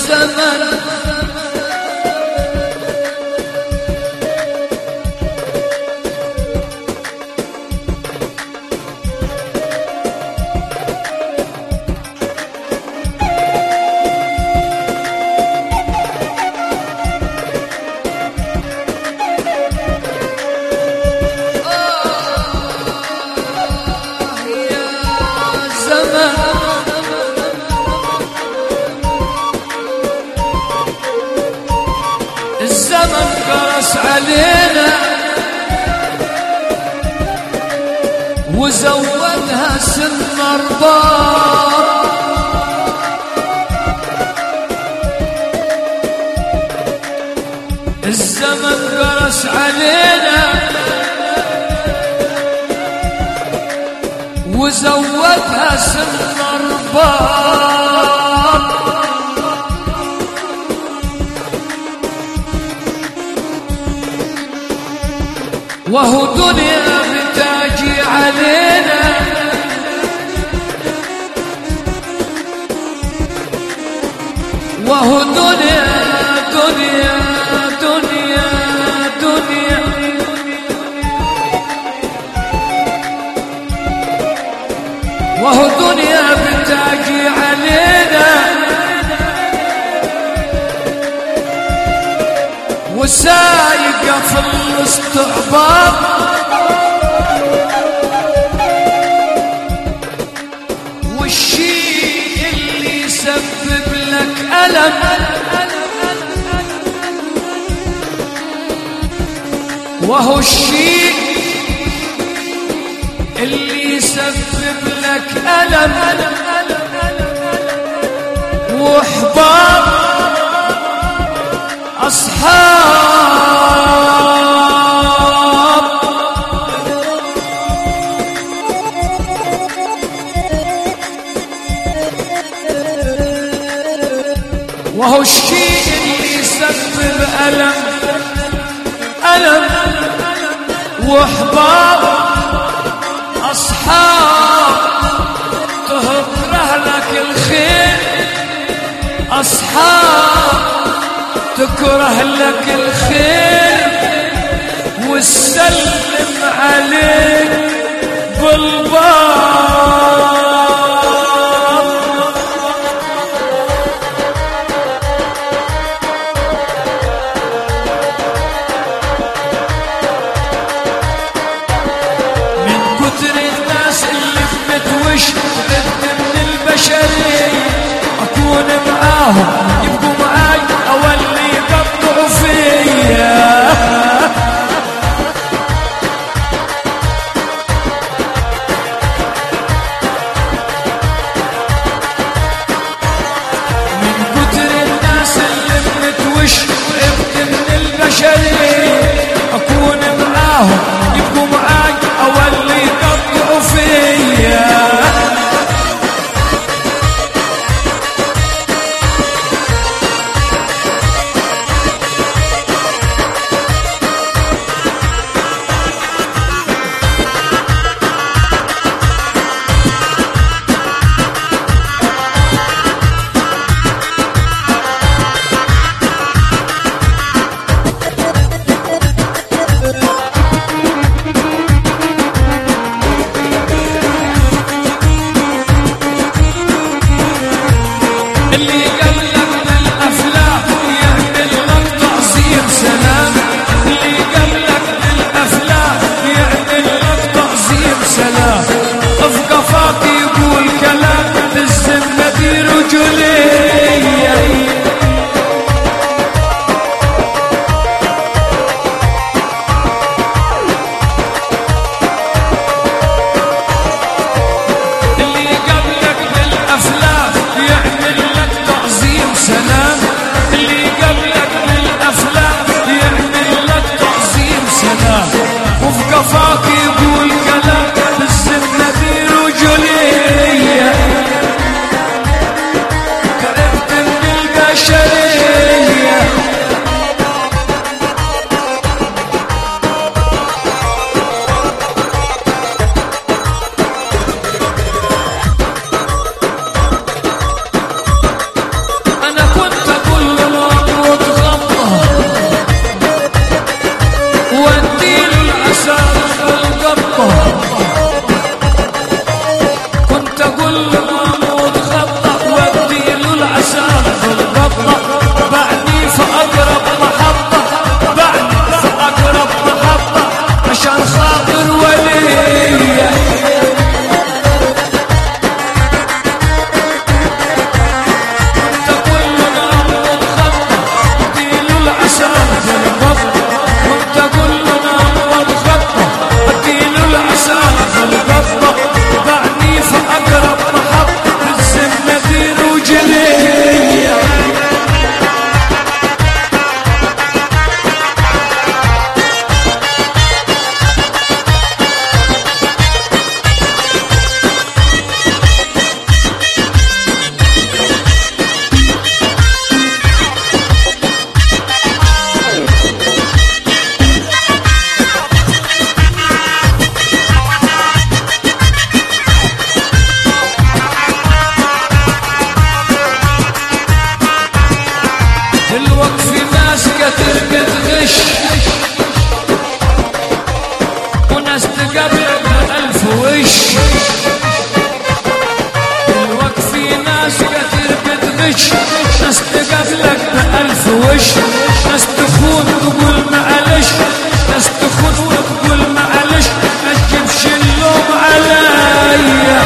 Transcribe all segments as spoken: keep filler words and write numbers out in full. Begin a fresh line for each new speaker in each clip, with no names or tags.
الزمن الزمن قرص علينا وزودها سن مرضار الزمن قرص علينا وزودها سن مرضار وهو دنيا بتاجي علينا وهو دنيا دنيا دنيا دنيا وهو دنيا بتاجي علينا وسايقة في الاستعباط والشيء اللي يسبب لك ألم وهو الشيء اللي يسبب لك ألم وإحباط أصحاب وهو الشيء اللي يسبب ألم ألم وإحباط أصحاب تهكره لك الخير أصحاب تكره لك الخير وتسلم عليك بالباب من كتر الناس اللي بتوش ضد من البشرية أكون معاهم يبقوا معاي أولي يقطعوا فيا من كتر الناس اللي بتوش ضد من البشرية أكون معاهم يبقوا معاي أولي يقطعوا فيا وش، ناس تخون تقول معلش، ناس تخون وتقول معلش، ما تجيبش اللوم عليا.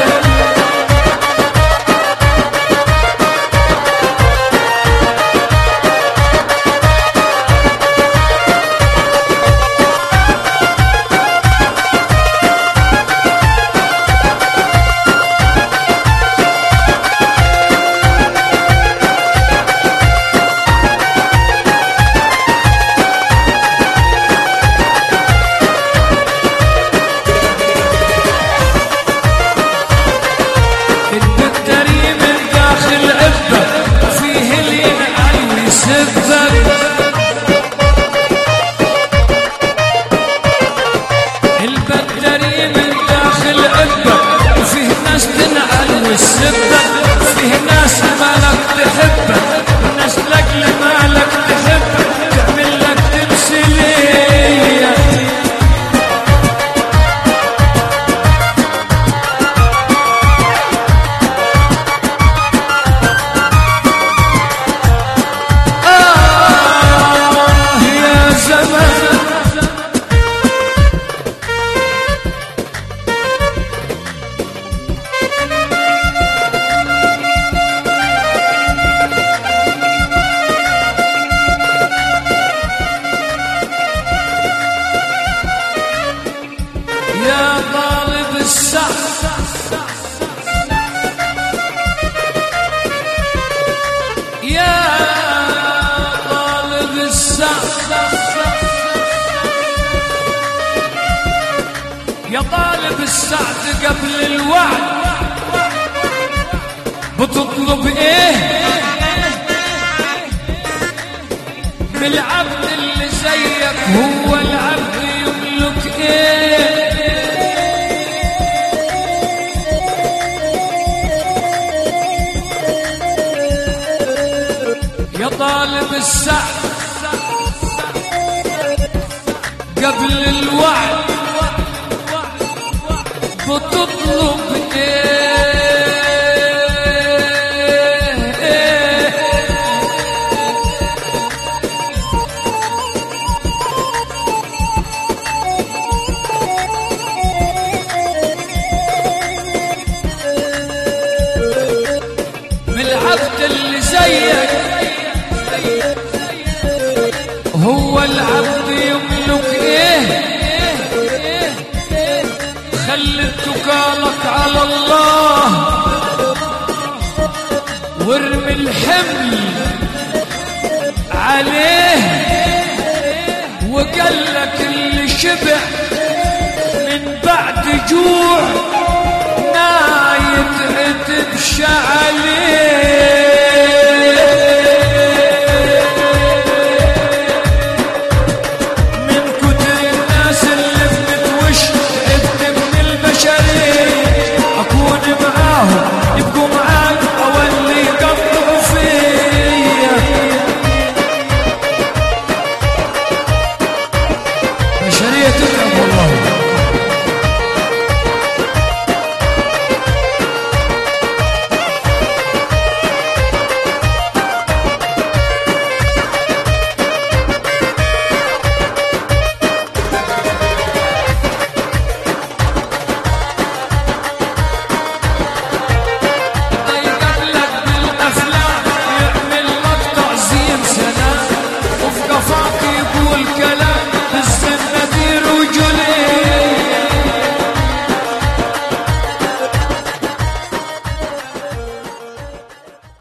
يا طالب السعد قبل الوعد بتطلب ايه من العبد اللي زيك؟ هو العبد يملك ايه؟ يا طالب السعد قبل الوعد بتطلب ايه؟ من العبد اللي زيك هو العبد يملك ايه؟ خلي اتكالك على الله وارمي الحمل عليه، وقالك اللي شبع من بعد جوع ما يتعتبش عليه.